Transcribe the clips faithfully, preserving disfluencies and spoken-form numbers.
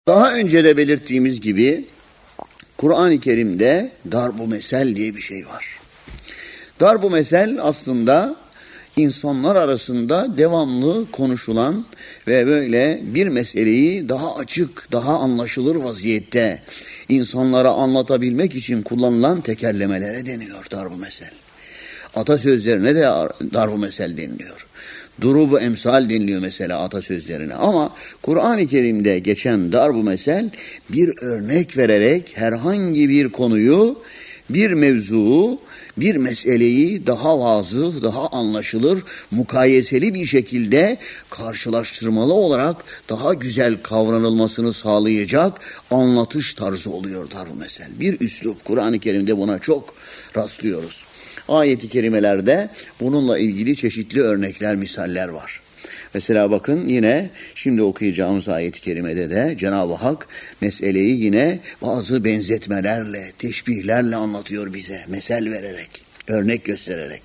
Daha önce de belirttiğimiz gibi Kur'an-ı Kerim'de darb-ı mesel diye bir şey var. Darb-ı mesel aslında insanlar arasında devamlı konuşulan ve böyle bir meseleyi daha açık, daha anlaşılır vaziyette insanlara anlatabilmek için kullanılan tekerlemelere deniyor darb-ı mesel. Atasözlerine de darb-ı mesel deniliyor. Durubu emsal deniliyor mesela atasözlerine. Ama Kur'an-ı Kerim'de geçen darb-ı mesel bir örnek vererek herhangi bir konuyu, bir mevzuu, bir meseleyi daha vazıh, daha anlaşılır, mukayeseli bir şekilde karşılaştırmalı olarak daha güzel kavranılmasını sağlayacak anlatış tarzı oluyor darb-ı mesel. Bir üslup. Kur'an-ı Kerim'de buna çok rastlıyoruz. Ayet-i kerimelerde bununla ilgili çeşitli örnekler, misaller var. Mesela bakın yine şimdi okuyacağımız ayet-i kerimede de Cenab-ı Hak meseleyi yine bazı benzetmelerle, teşbihlerle anlatıyor bize. Mesel vererek, örnek göstererek.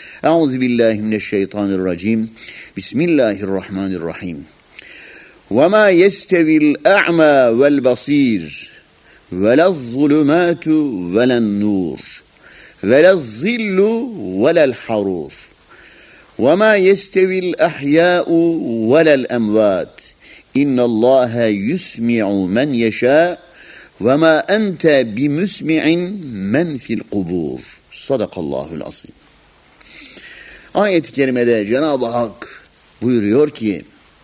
Euzubillahimineşşeytanirracim. Bismillahirrahmanirrahim. وَمَا يَسْتَوِي الْأَعْمَى وَالْبَصِيرُ وَلَا الظُّلُمَاتُ وَلَا النُّورُ وَلَا الظِّلُّ وَلَا الْحَرُورُ وَمَا يَسْتَوِي الْأَحْيَاءُ وَلَا الْأَمْوَاتُ إِنَّ اللّٰهَ يُسْمِعُ مَنْ يَشَاءُ وَمَا أَنْتَ بِمُسْمِعٍ مَنْ فِي الْقُبُورِ Sadakallahul azim. Ayet-i kerimede Cenab-ı Hak buyuruyor ki,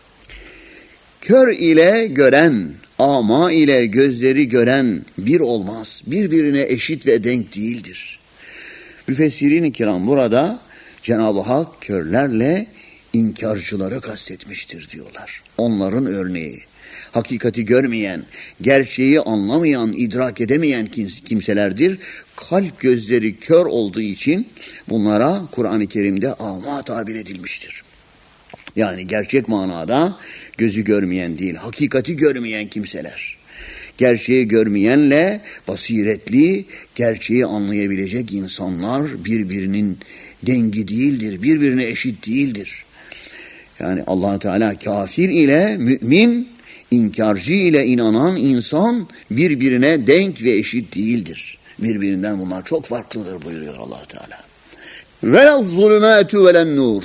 kör ile gören, ama ile gözleri gören bir olmaz. Birbirine eşit ve denk değildir. Müfessirin-i kiram burada Cenab-ı Hak körlerle inkarcıları kastetmiştir diyorlar. Onların örneği. Hakikati görmeyen, gerçeği anlamayan, idrak edemeyen kimselerdir. Kalp gözleri kör olduğu için bunlara Kur'an-ı Kerim'de ama tabir edilmiştir. Yani gerçek manada gözü görmeyen değil, hakikati görmeyen kimseler. Gerçeği görmeyenle basiretli, gerçeği anlayabilecek insanlar birbirinin dengi değildir, birbirine eşit değildir. Yani Allah Teala kafir ile mümin, inkarcı ile inanan insan birbirine denk ve eşit değildir. Birbirinden bunlar çok farklıdır buyuruyor Allah Teala. Velaz zulümâtu velen nur.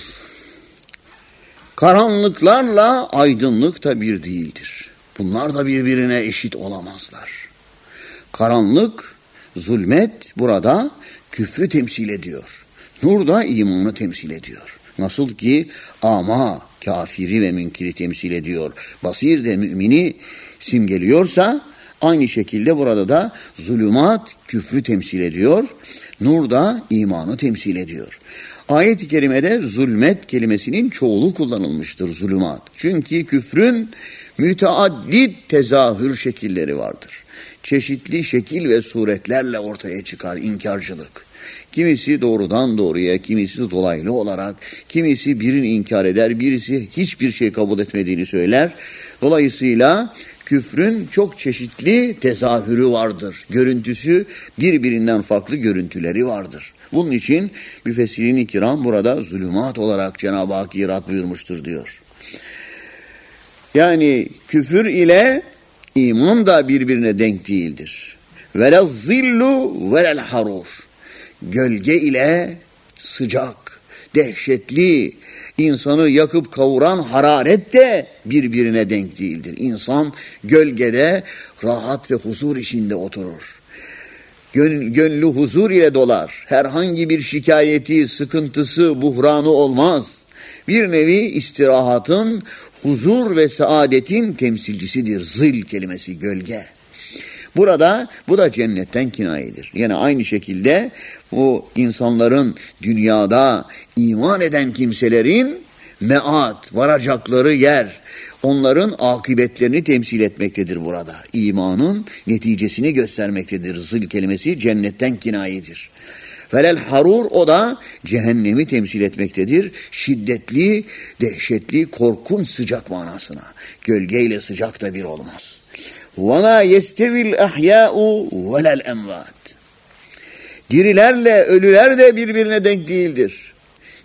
Karanlıklarla aydınlık da bir değildir. Bunlar da birbirine eşit olamazlar. Karanlık, zulmet burada küfrü temsil ediyor. Nur da imanı temsil ediyor. Nasıl ki ama kafiri ve münkiri temsil ediyor. Basir de mümini simgeliyorsa aynı şekilde burada da zulümat küfrü temsil ediyor. Nur da imanı temsil ediyor. Ayet-i kerimede zulmet kelimesinin çoğulu kullanılmıştır, zulümat. Çünkü küfrün müteaddit tezahür şekilleri vardır. Çeşitli şekil ve suretlerle ortaya çıkar inkarcılık. Kimisi doğrudan doğruya, kimisi dolaylı olarak, kimisi birini inkar eder, birisi hiçbir şey kabul etmediğini söyler. Dolayısıyla küfrün çok çeşitli tezahürü vardır. Görüntüsü birbirinden farklı görüntüleri vardır. Bunun için müfessirin-i kiram burada zulümat olarak Cenab-ı Hak irat buyurmuştur diyor. Yani küfür ile iman da birbirine denk değildir. Velez zillu velel harur. Gölge ile sıcak, dehşetli, insanı yakıp kavuran hararet de birbirine denk değildir. İnsan gölgede rahat ve huzur içinde oturur. Gönlü huzur ile dolar. Herhangi bir şikayeti, sıkıntısı, buhranı olmaz. Bir nevi istirahatın, huzur ve saadetin temsilcisidir. Zil kelimesi gölge. Burada bu da cennetten kinayedir. Yine aynı şekilde bu insanların dünyada iman eden kimselerin meat, varacakları yer, onların akıbetlerini temsil etmektedir burada. İmanın neticesini göstermektedir. Zil kelimesi cennetten kinayedir. Velel harur o da cehennemi temsil etmektedir. Şiddetli, dehşetli, korkunç sıcak manasına. Gölgeyle sıcak da bir olmaz. وَمَا يَسْتَوِي الْأَحْيَاءُ وَلَا الْاَمْوَاتِ. Dirilerle ölüler de birbirine denk değildir.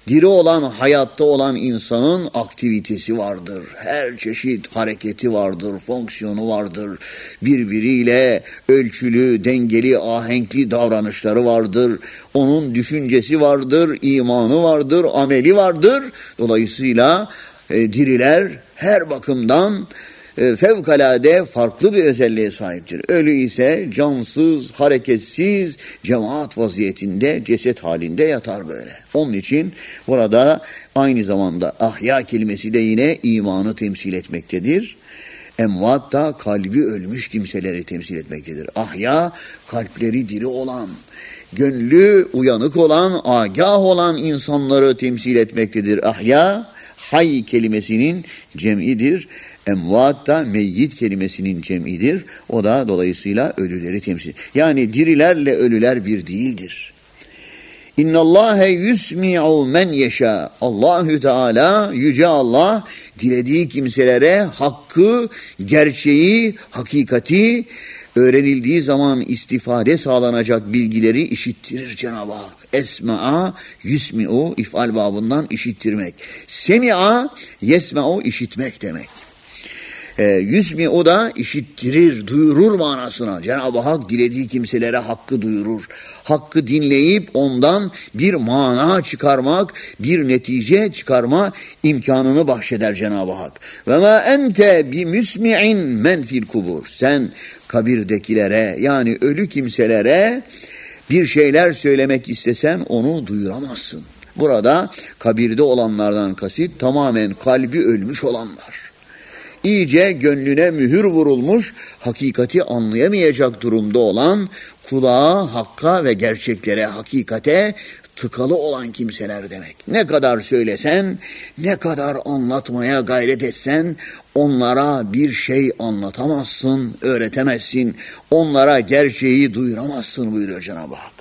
Diri olan, hayatta olan insanın aktivitesi vardır. Her çeşit hareketi vardır, fonksiyonu vardır. Birbiriyle ölçülü, dengeli, ahenkli davranışları vardır. Onun düşüncesi vardır, imanı vardır, ameli vardır. Dolayısıyla e, diriler her bakımdan e, fevkalade farklı bir özelliğe sahiptir. Ölü ise cansız, hareketsiz, cemaat vaziyetinde, ceset halinde yatar böyle. Onun için burada aynı zamanda ahya kelimesi de yine imanı temsil etmektedir. Emvat da kalbi ölmüş kimseleri temsil etmektedir. Ahya, kalpleri diri olan, gönlü uyanık olan, agah olan insanları temsil etmektedir. Ahya, hay kelimesinin cem'idir. Emvat da meyyit kelimesinin cem'idir. O da dolayısıyla ölüleri temsil. Yani dirilerle ölüler bir değildir. İnnallâhe yusmi'u men yeşâ. Allahü Teala, Yüce Allah, dilediği kimselere hakkı, gerçeği, hakikati, öğrenildiği zaman istifade sağlanacak bilgileri işittirir Cenab-ı Hak. Esma'a, yusmi'u, if'al babından işittirmek. Semi'a, yesme'u, işitmek demek. E, yusmi'u da işittirir, duyurur manasına. Cenab-ı Hak dilediği kimselere hakkı duyurur. Hakkı dinleyip ondan bir mana çıkarmak, bir netice çıkarma imkanını bahşeder Cenab-ı Hak. Ve ma ente bi musmi'in men fil kubur. Sen kabirdekilere, yani ölü kimselere bir şeyler söylemek istesen onu duyuramazsın. Burada kabirde olanlardan kasıt tamamen kalbi ölmüş olanlar. İyice gönlüne mühür vurulmuş, hakikati anlayamayacak durumda olan, kulağa, hakka ve gerçeklere, hakikate tıkalı olan kimseler demek. Ne kadar söylesen, ne kadar anlatmaya gayret etsen, onlara bir şey anlatamazsın, öğretemezsin, onlara gerçeği duyuramazsın buyuruyor Cenab-ı Hak.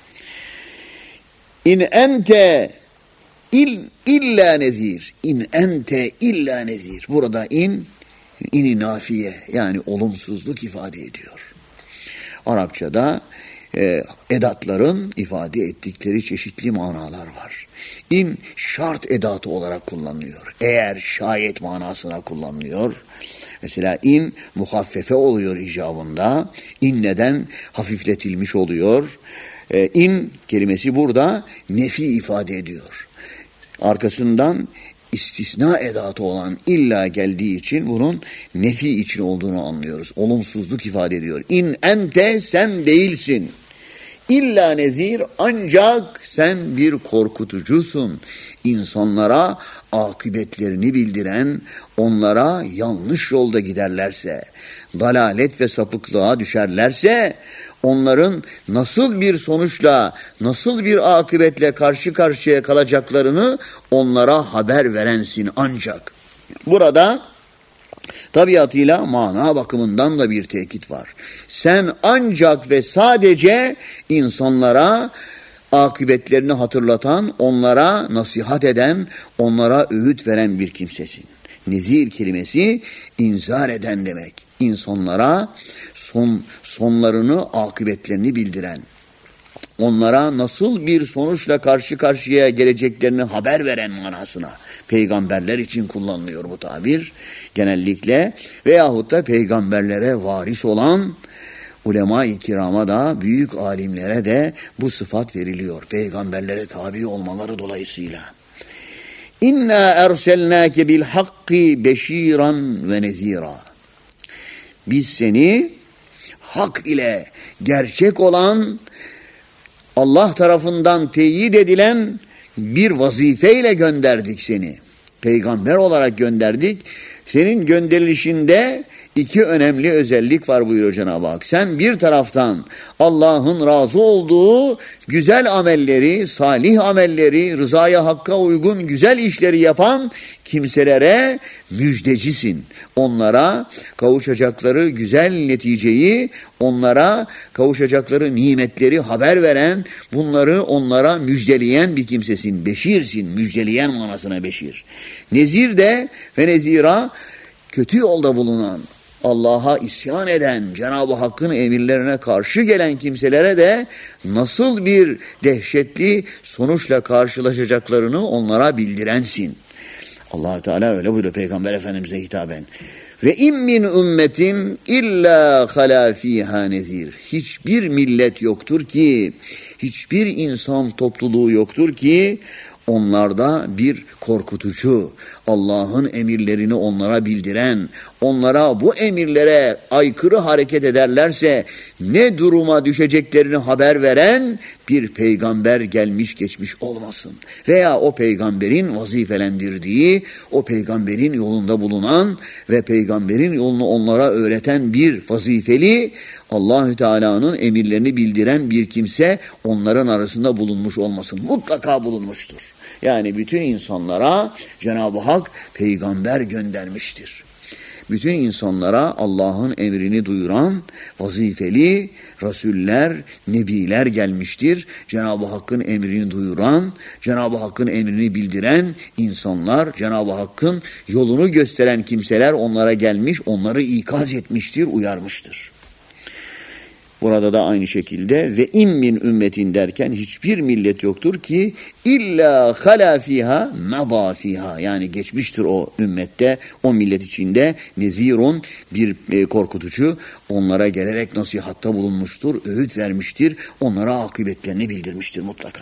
İn ente İl, illa nezir. İn ente illa nezir. Burada in, in-i nafiye, yani olumsuzluk ifade ediyor. Arapçada e, edatların ifade ettikleri çeşitli manalar var. İn şart edatı olarak kullanılıyor. Eğer şayet manasına kullanılıyor. Mesela in muhaffefe oluyor icabında. İnneden hafifletilmiş oluyor. E, in kelimesi burada nefi ifade ediyor. Arkasından istisna edatı olan illa geldiği için bunun nefi için olduğunu anlıyoruz. Olumsuzluk ifade ediyor. İn ente, sen değilsin. İlla nezir, ancak sen bir korkutucusun. İnsanlara akıbetlerini bildiren, onlara yanlış yolda giderlerse, dalalet ve sapıklığa düşerlerse, onların nasıl bir sonuçla, nasıl bir akıbetle karşı karşıya kalacaklarını onlara haber verensin ancak. Burada tabiatıyla mana bakımından da bir tekit var. Sen ancak ve sadece insanlara akıbetlerini hatırlatan, onlara nasihat eden, onlara öğüt veren bir kimsesin. Nezir kelimesi inzar eden demek. İnsanlara son, sonlarını, akıbetlerini bildiren, onlara nasıl bir sonuçla karşı karşıya geleceklerini haber veren manasına. Peygamberler için kullanılıyor bu tabir genellikle, veyahut da peygamberlere varis olan ulema-i kirama da, büyük alimlere de bu sıfat veriliyor. Peygamberlere tabi olmaları dolayısıyla. İnna erselnâke bil hakki beşiran ve nezira. Biz seni hak ile, gerçek olan, Allah tarafından teyit edilen bir vazifeyle gönderdik seni. Peygamber olarak gönderdik. Senin gönderilişinde iki önemli özellik var buyuruyor Cenab-ı Hak. Sen bir taraftan Allah'ın razı olduğu güzel amelleri, salih amelleri, rızaya hakka uygun güzel işleri yapan kimselere müjdecisin. Onlara kavuşacakları güzel neticeyi, onlara kavuşacakları nimetleri haber veren, bunları onlara müjdeleyen bir kimsesin. Beşirsin, müjdeleyen manasına beşir. Nezir de ve nezira, kötü yolda bulunan, Allah'a isyan eden, Cenab-ı Hakk'ın emirlerine karşı gelen kimselere de nasıl bir dehşetli sonuçla karşılaşacaklarını onlara bildirensin. Allah Teala öyle buyuruyor Peygamber Efendimiz'e hitaben. Ve in min ümmetin illa hala fiha nezir. Hiçbir millet yoktur ki, hiçbir insan topluluğu yoktur ki onlarda bir korkutucu, Allah'ın emirlerini onlara bildiren, onlara bu emirlere aykırı hareket ederlerse ne duruma düşeceklerini haber veren bir peygamber gelmiş geçmiş olmasın. Veya o peygamberin vazifelendirdiği, o peygamberin yolunda bulunan ve peygamberin yolunu onlara öğreten bir vazifeli, Allahü Teala'nın emirlerini bildiren bir kimse onların arasında bulunmuş olmasın. Mutlaka bulunmuştur. Yani bütün insanlara Cenab-ı Hak peygamber göndermiştir. Bütün insanlara Allah'ın emrini duyuran vazifeli rasuller, nebiler gelmiştir. Cenab-ı Hakk'ın emrini duyuran, Cenab-ı Hakk'ın emrini bildiren insanlar, Cenab-ı Hakk'ın yolunu gösteren kimseler onlara gelmiş, onları ikaz etmiştir, uyarmıştır. Burada da aynı şekilde ve in min ümmetin derken hiçbir millet yoktur ki illa hala fiha meza fiha, yani geçmiştir o ümmette, o millet içinde nezirun bir e, korkutucu onlara gelerek nasihatta bulunmuştur, öğüt vermiştir, onlara akıbetlerini bildirmiştir mutlaka.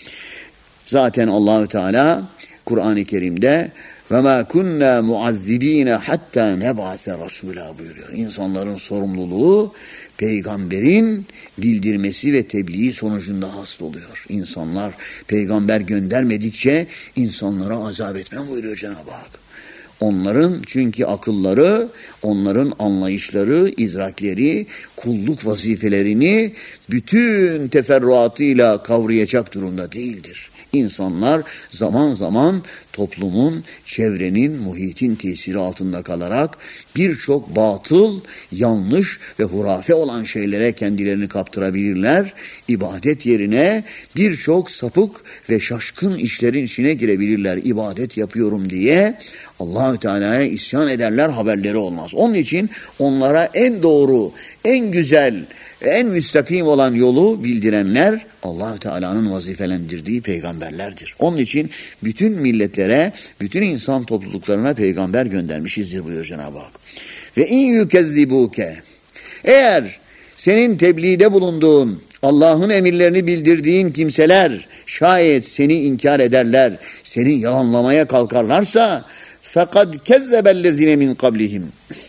Zaten Allahü Teala Kur'an-ı Kerim'de ve ma kunna muazzibine hatta neb'ase rasula buyuruyor. İnsanların sorumluluğu peygamberin bildirmesi ve tebliği sonucunda hasıl oluyor. İnsanlar peygamber göndermedikçe insanlara azap etmem buyuruyor Cenab-ı Hak. Onların çünkü akılları, onların anlayışları, idrakleri, kulluk vazifelerini bütün teferruatıyla kavrayacak durumda değildir. İnsanlar zaman zaman toplumun, çevrenin, muhitin tesiri altında kalarak birçok batıl, yanlış ve hurafe olan şeylere kendilerini kaptırabilirler. İbadet yerine birçok sapık ve şaşkın işlerin içine girebilirler. İbadet yapıyorum diye Allahü Teala'ya isyan ederler, haberleri olmaz. Onun için onlara en doğru, en güzel, en müstakim olan yolu bildirenler Allah-u Teala'nın vazifelendirdiği peygamberlerdir. Onun için bütün milletlere, bütün insan topluluklarına peygamber göndermişizdir buyuruyor Cenab-ı Hak. Ve in yukezzibuke, eğer senin tebliğde bulunduğun, Allah'ın emirlerini bildirdiğin kimseler şayet seni inkar ederler, seni yalanlamaya kalkarlarsa فَقَدْ كَذَّبَ الَّذِينَ مِنْ قَبْلِهِمْ,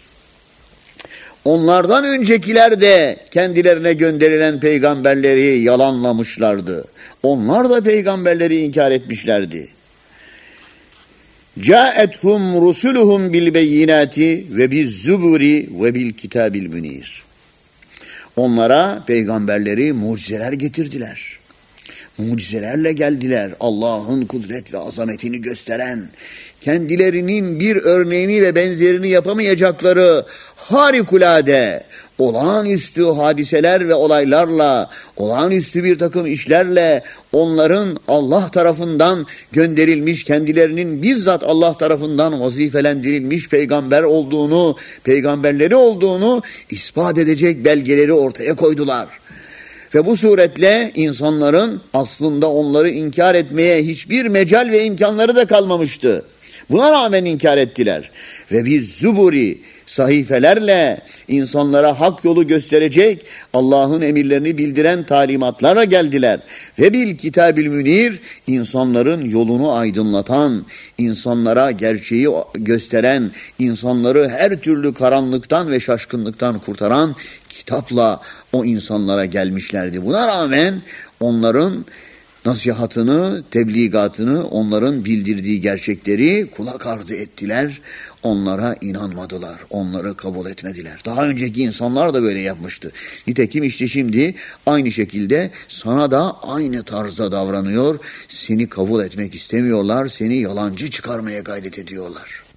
onlardan öncekiler de kendilerine gönderilen peygamberleri yalanlamışlardı. Onlar da peygamberleri inkar etmişlerdi. Câethum rusuluhum bil beyinati ve biz zuburi ve bil kitabil münir. Onlara peygamberleri mucizeler getirdiler. Mucizelerle geldiler. Allah'ın kudret ve azametini gösteren, kendilerinin bir örneğini ve benzerini yapamayacakları harikulade, olağanüstü hadiseler ve olaylarla, olağanüstü bir takım işlerle onların Allah tarafından gönderilmiş, kendilerinin bizzat Allah tarafından vazifelendirilmiş peygamber olduğunu, peygamberleri olduğunu ispat edecek belgeleri ortaya koydular. Ve bu suretle insanların aslında onları inkar etmeye hiçbir mecal ve imkanları da kalmamıştı. Buna rağmen inkar ettiler. Ve biz zuburi, sahifelerle insanlara hak yolu gösterecek, Allah'ın emirlerini bildiren talimatlarla geldiler. Ve bil kitabil münir, insanların yolunu aydınlatan, insanlara gerçeği gösteren, insanları her türlü karanlıktan ve şaşkınlıktan kurtaran kitapla o insanlara gelmişlerdi. Buna rağmen onların nasihatını, tebliğatını, onların bildirdiği gerçekleri kulak ardı ettiler. Onlara inanmadılar, onları kabul etmediler. Daha önceki insanlar da böyle yapmıştı. Nitekim işte şimdi aynı şekilde sana da aynı tarzda davranıyor. Seni kabul etmek istemiyorlar, seni yalancı çıkarmaya gayret ediyorlar.